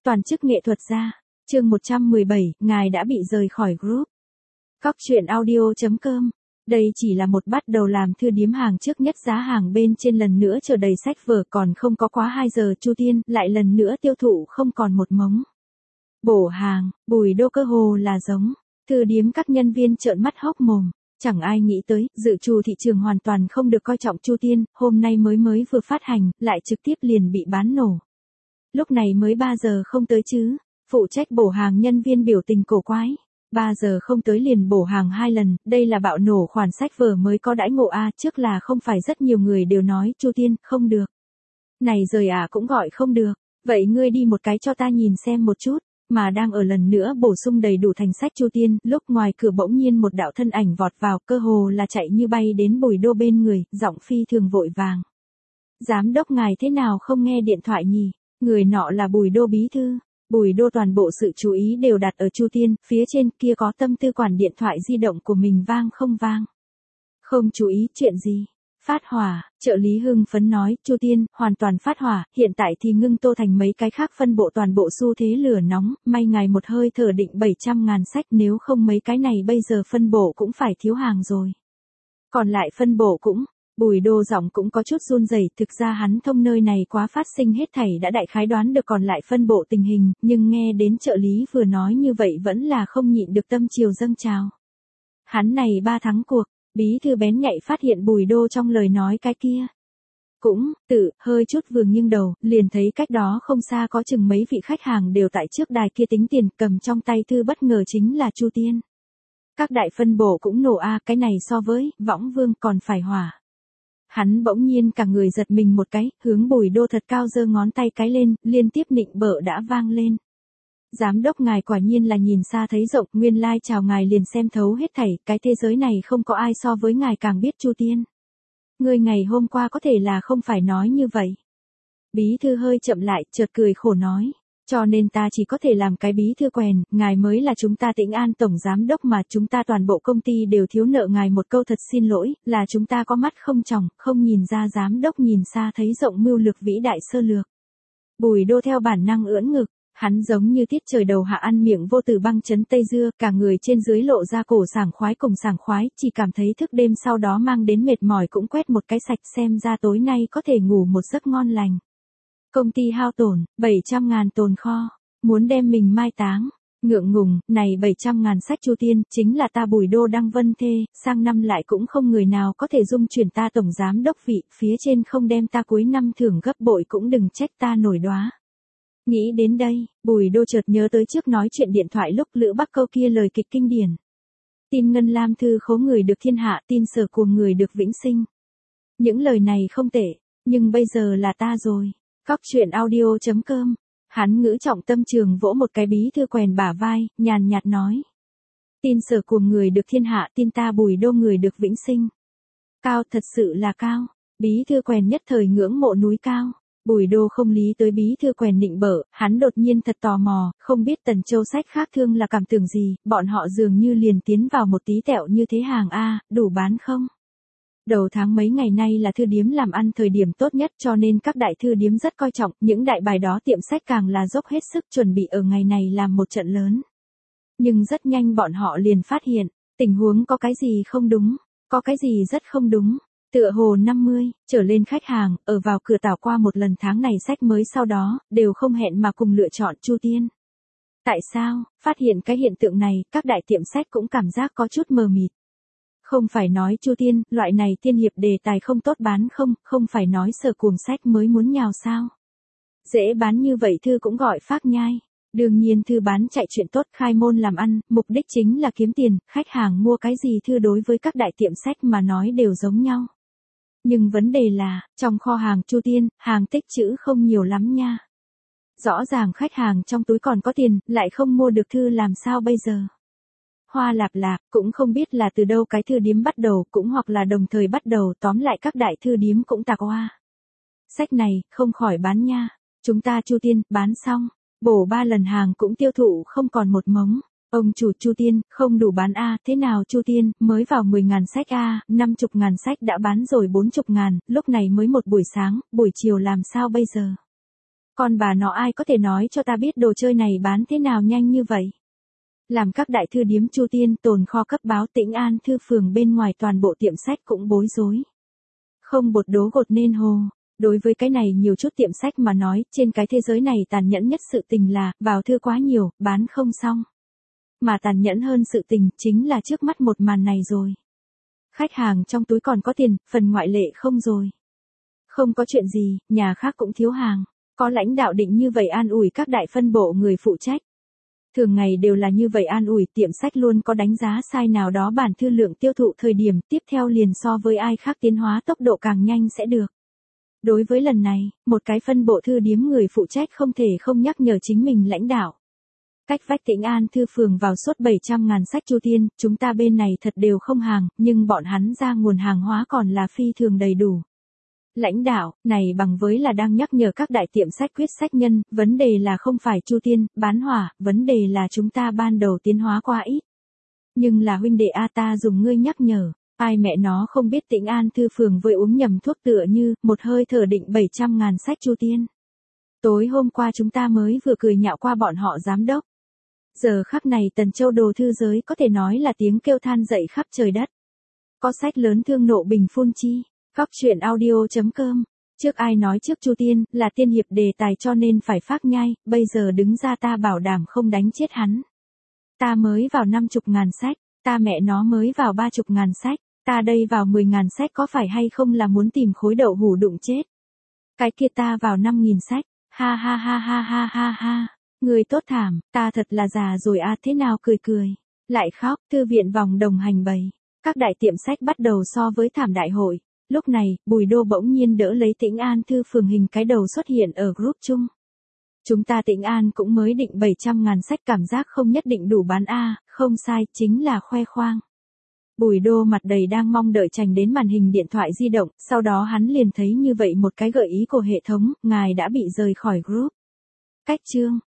Toàn chức nghệ thuật gia. Chương 117, ngài đã bị rời khỏi group. Cóc truyện audio.com. Đây chỉ là một bắt đầu làm thư điếm hàng trước nhất, giá hàng bên trên lần nữa chở đầy sách vở, còn không có quá 2 giờ Chu Tiên lại lần nữa tiêu thụ không còn một mống. Bổ hàng, Bùi Đô cơ hồ là giống. Thư điếm các nhân viên trợn mắt hốc mồm. Chẳng ai nghĩ tới, dự trù thị trường hoàn toàn không được coi trọng Chu Tiên, hôm nay mới vừa phát hành, lại trực tiếp liền bị bán nổ. Lúc này mới 3 giờ không tới chứ. Phụ trách bổ hàng nhân viên biểu tình cổ quái. 3 giờ không tới liền bổ hàng 2 lần, đây là bạo nổ khoản sách vở mới có đãi ngộ a, trước là không phải rất nhiều người đều nói Chu Tiên không được. Này rời cũng gọi không được, vậy ngươi đi một cái cho ta nhìn xem một chút. Mà đang ở lần nữa bổ sung đầy đủ thành sách Chu Tiên, lúc ngoài cửa bỗng nhiên một đạo thân ảnh vọt vào, cơ hồ là chạy như bay đến Bùi Đô bên người, giọng phi thường vội vàng. Giám đốc ngài thế nào không nghe điện thoại nhỉ? Người nọ là Bùi Đô bí thư. Bùi Đô toàn bộ sự chú ý đều đặt ở Chu Tiên, phía trên kia có tâm tư quản điện thoại di động của mình vang không vang. Không chú ý chuyện gì. Phát hỏa, trợ lý hưng phấn nói, Chu Tiên, hoàn toàn phát hỏa, hiện tại thì ngưng tô thành mấy cái khác phân bộ, toàn bộ xu thế lửa nóng, may ngài một hơi thở định 700.000 sách, nếu không mấy cái này bây giờ phân bộ cũng phải thiếu hàng rồi. Còn lại phân bộ cũng, Bùi Đô giọng cũng có chút run rẩy, thực ra hắn thông nơi này quá phát sinh hết thảy đã đại khái đoán được còn lại phân bộ tình hình, nhưng nghe đến trợ lý vừa nói như vậy vẫn là không nhịn được tâm triều dâng trào. Hắn này 3 tháng cuộc. Bí thư bén nhạy phát hiện Bùi Đô trong lời nói cái kia. Cũng, hơi chút vừa nghiêng đầu, liền thấy cách đó không xa có chừng mấy vị khách hàng đều tại trước đài kia tính tiền, cầm trong tay thư bất ngờ chính là Chu Tiên. Các đại phân bổ cũng nổ cái này so với Võng Vương còn phải hỏa. Hắn bỗng nhiên cả người giật mình một cái, hướng Bùi Đô thật cao giơ ngón tay cái lên, liên tiếp nịnh bợ đã vang lên. Giám đốc ngài quả nhiên là nhìn xa thấy rộng, nguyên lai chào ngài liền xem thấu hết thảy, cái thế giới này không có ai so với ngài càng biết Chu Tiên. Ngươi ngày hôm qua có thể là không phải nói như vậy. Bí thư hơi chậm lại, chợt cười khổ nói. Cho nên ta chỉ có thể làm cái bí thư quèn, ngài mới là chúng ta Tĩnh An tổng giám đốc mà, chúng ta toàn bộ công ty đều thiếu nợ ngài một câu thật xin lỗi, là chúng ta có mắt không tròng, không nhìn ra giám đốc nhìn xa thấy rộng mưu lược vĩ đại sơ lược. Bùi Đô theo bản năng ưỡn ngực. Hắn giống như tiết trời đầu hạ ăn miệng vô từ băng chấn tây dưa, cả người trên dưới lộ ra cổ sảng khoái cùng sảng khoái, chỉ cảm thấy thức đêm sau đó mang đến mệt mỏi cũng quét một cái sạch, xem ra tối nay có thể ngủ một giấc ngon lành. Công ty hao tổn, 700.000 tồn kho, muốn đem mình mai táng. Ngượng ngùng, này 700.000 sách Chu Tiên, chính là ta Bùi Đô đăng vân thê, sang năm lại cũng không người nào có thể dung chuyển ta tổng giám đốc vị, phía trên không đem ta cuối năm thưởng gấp bội cũng đừng trách ta nổi đoá. Nghĩ đến đây, Bùi Đô chợt nhớ tới trước nói chuyện điện thoại lúc Lữ Bắc câu kia lời kịch kinh điển. Tin ngân lam thư khố người được thiên hạ, tin sở cuồng người được vĩnh sinh. Những lời này không tệ, nhưng bây giờ là ta rồi. Cóc truyện audio.com. Hắn ngữ trọng tâm trường vỗ một cái bí thư quèn bả vai, nhàn nhạt nói. Tin sở cuồng người được thiên hạ, tin ta Bùi Đô người được vĩnh sinh. Cao, thật sự là cao. Bí thư quèn nhất thời ngưỡng mộ núi cao. Bùi Đô không lý tới bí thư quèn nịnh bợ, hắn đột nhiên thật tò mò, không biết Tần Châu sách khác thương là cảm tưởng gì, bọn họ dường như liền tiến vào một tí tẹo như thế hàng đủ bán không? Đầu tháng mấy ngày nay là thư điếm làm ăn thời điểm tốt nhất, cho nên các đại thư điếm rất coi trọng, những đại bài đó tiệm sách càng là dốc hết sức chuẩn bị ở ngày này làm một trận lớn. Nhưng rất nhanh bọn họ liền phát hiện, tình huống có cái gì không đúng, có cái gì rất không đúng. Tựa hồ 50 trở lên khách hàng, ở vào cửa tảo qua một lần tháng này sách mới sau đó, đều không hẹn mà cùng lựa chọn Chu Tiên. Tại sao? Phát hiện cái hiện tượng này, các đại tiệm sách cũng cảm giác có chút mờ mịt. Không phải nói Chu Tiên, loại này tiên hiệp đề tài không tốt bán không phải nói sở cuồng sách mới muốn nhào sao. Dễ bán như vậy thư cũng gọi phác nhai. Đương nhiên thư bán chạy chuyện tốt, khai môn làm ăn, mục đích chính là kiếm tiền, khách hàng mua cái gì thư đối với các đại tiệm sách mà nói đều giống nhau. Nhưng vấn đề là, trong kho hàng Chu Tiên, hàng tích trữ không nhiều lắm nha. Rõ ràng khách hàng trong túi còn có tiền, lại không mua được thư làm sao bây giờ. Hoa lạp lạp, cũng không biết là từ đâu cái thư điếm bắt đầu, cũng hoặc là đồng thời bắt đầu, tóm lại các đại thư điếm cũng tạc hoa. Sách này, không khỏi bán nha. Chúng ta Chu Tiên, bán xong. Bổ 3 lần hàng cũng tiêu thụ không còn một mống. Ông chủ Chu Tiên, không đủ bán thế nào Chu Tiên, mới vào 10.000 sách 50.000 sách đã bán rồi 40.000, lúc này mới một buổi sáng, buổi chiều làm sao bây giờ? Con bà nó ai có thể nói cho ta biết đồ chơi này bán thế nào nhanh như vậy? Làm các đại thư điếm Chu Tiên tồn kho cấp báo Tĩnh An thư phường bên ngoài toàn bộ tiệm sách cũng bối rối. Không bột đố gột nên hồ. Đối với cái này nhiều chút tiệm sách mà nói, trên cái thế giới này tàn nhẫn nhất sự tình là, vào thư quá nhiều, bán không xong. Mà tàn nhẫn hơn sự tình, chính là trước mắt một màn này rồi. Khách hàng trong túi còn có tiền, phần ngoại lệ không rồi. Không có chuyện gì, nhà khác cũng thiếu hàng. Có lãnh đạo định như vậy an ủi các đại phân bộ người phụ trách. Thường ngày đều là như vậy an ủi, tiệm sách luôn có đánh giá sai nào đó bản thư lượng tiêu thụ thời điểm tiếp theo liền so với ai khác tiến hóa tốc độ càng nhanh sẽ được. Đối với lần này, một cái phân bộ thư điếm người phụ trách không thể không nhắc nhở chính mình lãnh đạo. Cách vách Tĩnh An thư phường vào suốt 700.000 sách Chu Tiên, chúng ta bên này thật đều không hàng, nhưng bọn hắn ra nguồn hàng hóa còn là phi thường đầy đủ. Lãnh đạo, này bằng với là đang nhắc nhở các đại tiệm sách quyết sách nhân, vấn đề là không phải Chu Tiên, bán hỏa, vấn đề là chúng ta ban đầu tiến hóa quá ít. Nhưng là huynh đệ A ta dùng ngươi nhắc nhở, ai mẹ nó không biết Tĩnh An thư phường với uống nhầm thuốc tựa như, một hơi thở định 700.000 sách Chu Tiên. Tối hôm qua chúng ta mới vừa cười nhạo qua bọn họ giám đốc. Giờ khắc này Tần Châu đồ thư giới có thể nói là tiếng kêu than dậy khắp trời đất. Có sách lớn thương nộ bình phun chi. Góc chuyện audio.com. Trước ai nói trước Chu Tiên là tiên hiệp đề tài cho nên phải phác nhai, bây giờ đứng ra ta bảo đảm không đánh chết hắn. Ta mới vào 50.000 sách, ta mẹ nó mới vào 30.000 sách, ta đây vào 10.000 sách có phải hay không là muốn tìm khối đậu hủ đụng chết. Cái kia ta vào 5.000 sách, ha ha ha ha ha ha ha. Người tốt thảm, ta thật là già rồi à, thế nào cười cười. Lại khóc, thư viện vòng đồng hành bày. Các đại tiệm sách bắt đầu so với thảm đại hội. Lúc này, Bùi Đô bỗng nhiên đỡ lấy Tĩnh An thư phường hình cái đầu xuất hiện ở group chung. Chúng ta Tĩnh An cũng mới định 700.000 sách, cảm giác không nhất định đủ bán a, không sai, chính là khoe khoang. Bùi Đô mặt đầy đang mong đợi chành đến màn hình điện thoại di động, sau đó hắn liền thấy như vậy một cái gợi ý của hệ thống, ngài đã bị rời khỏi group. Cách chương